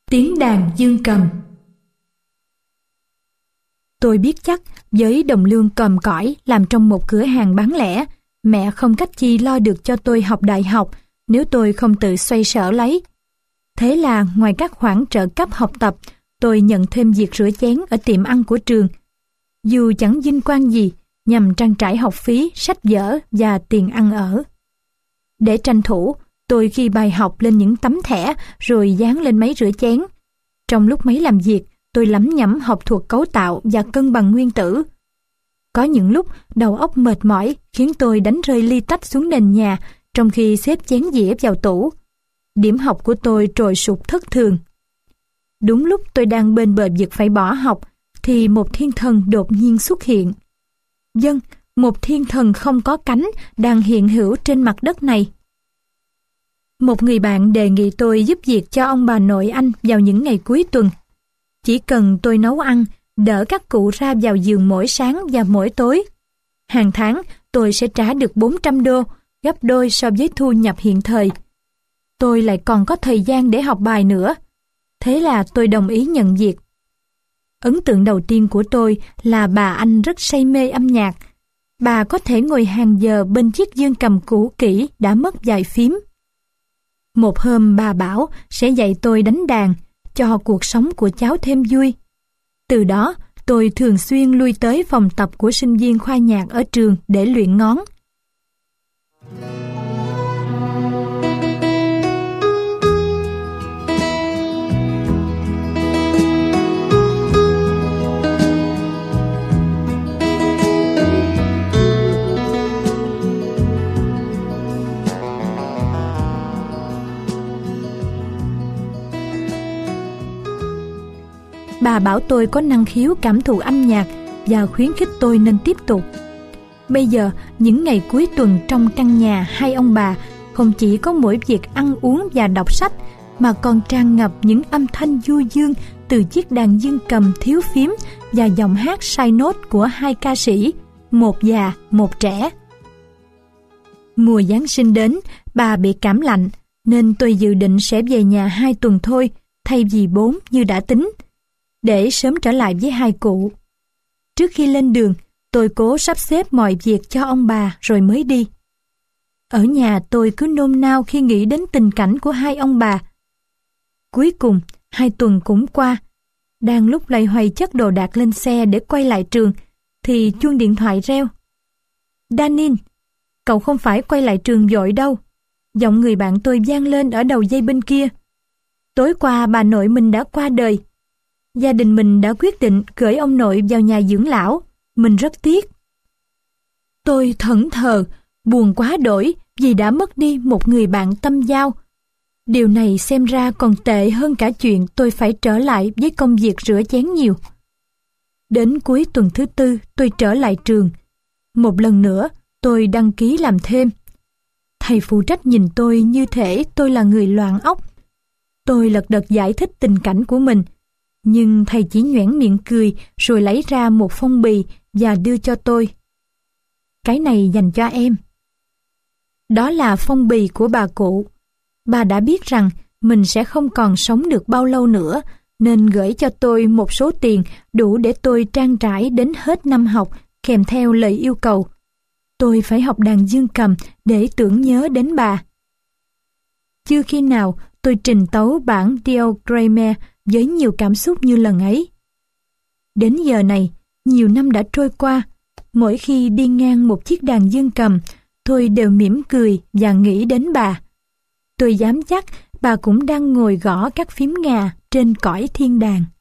Tiếng đàn dương cầm. Tôi biết chắc với đồng lương còm cõi làm trong một cửa hàng bán lẻ, mẹ không cách chi lo được cho tôi học đại học nếu tôi không tự xoay sở lấy. Thế là ngoài các khoản trợ cấp học tập, tôi nhận thêm việc rửa chén ở tiệm ăn của trường. Dù chẳng vinh quang gì, nhằm trang trải học phí, sách vở và tiền ăn ở. Để tranh thủ, tôi ghi bài học lên những tấm thẻ rồi dán lên máy rửa chén. Trong lúc máy làm việc, tôi lẩm nhẩm học thuộc cấu tạo và cân bằng nguyên tử. Có những lúc đầu óc mệt mỏi khiến tôi đánh rơi ly tách xuống nền nhà trong khi xếp chén dĩa vào tủ. Điểm học của tôi trồi sụt thất thường. Đúng lúc tôi đang bên bờ vực phải bỏ học thì một thiên thần đột nhiên xuất hiện. Vâng, một thiên thần không có cánh đang hiện hữu trên mặt đất này. Một người bạn đề nghị tôi giúp việc cho ông bà nội anh vào những ngày cuối tuần. Chỉ cần tôi nấu ăn, đỡ các cụ ra vào giường mỗi sáng và mỗi tối. Hàng tháng tôi sẽ trả được 400 đô, gấp đôi so với thu nhập hiện thời. Tôi lại còn có thời gian để học bài nữa. Thế là tôi đồng ý nhận việc. Ấn tượng đầu tiên của tôi là bà anh rất say mê âm nhạc. Bà có thể ngồi hàng giờ bên chiếc dương cầm cũ kỹ đã mất vài phím. Một hôm bà bảo sẽ dạy tôi đánh đàn, cho cuộc sống của cháu thêm vui. Từ đó, tôi thường xuyên lui tới phòng tập của sinh viên khoa nhạc ở trường để luyện ngón. Bà bảo tôi có năng khiếu cảm thụ âm nhạc và khuyến khích tôi nên tiếp tục. Bây giờ, những ngày cuối tuần trong căn nhà hai ông bà không chỉ có mỗi việc ăn uống và đọc sách, mà còn tràn ngập những âm thanh du dương từ chiếc đàn dương cầm thiếu phím và giọng hát sai nốt của hai ca sĩ, một già, một trẻ. Mùa Giáng sinh đến, bà bị cảm lạnh, nên tôi dự định sẽ về nhà 2 tuần thôi, thay vì 4 như đã tính, để sớm trở lại với hai cụ. Trước khi lên đường, tôi cố sắp xếp mọi việc cho ông bà rồi mới đi. Ở nhà tôi cứ nôn nao khi nghĩ đến tình cảnh của hai ông bà. Cuối cùng, 2 tuần cũng qua. Đang lúc loay hoay chất đồ đạc lên xe để quay lại trường, thì chuông điện thoại reo. Danin, cậu không phải quay lại trường vội đâu. Giọng người bạn tôi vang lên ở đầu dây bên kia. Tối qua bà nội mình đã qua đời. Gia đình mình đã quyết định gửi ông nội vào nhà dưỡng lão. Mình rất tiếc. Tôi thẫn thờ, buồn quá đỗi vì đã mất đi một người bạn tâm giao. Điều này xem ra còn tệ hơn cả chuyện tôi phải trở lại với công việc rửa chén nhiều. Đến cuối tuần thứ 4, tôi trở lại trường. Một lần nữa, tôi đăng ký làm thêm. Thầy phụ trách nhìn tôi như thể tôi là người loạn óc. Tôi lật đật giải thích tình cảnh của mình. Nhưng thầy chỉ nhoẻn miệng cười rồi lấy ra một phong bì và đưa cho tôi. Cái này dành cho em. Đó là phong bì của bà cụ. Bà đã biết rằng mình sẽ không còn sống được bao lâu nữa, nên gửi cho tôi một số tiền đủ để tôi trang trải đến hết năm học, kèm theo lời yêu cầu. Tôi phải học đàn dương cầm để tưởng nhớ đến bà. Chưa khi nào tôi trình tấu bản Diagramme với nhiều cảm xúc như lần ấy. Đến giờ này, nhiều năm đã trôi qua, mỗi khi đi ngang một chiếc đàn dương cầm, tôi đều mỉm cười và nghĩ đến bà. Tôi dám chắc bà cũng đang ngồi gõ các phím ngà trên cõi thiên đàng.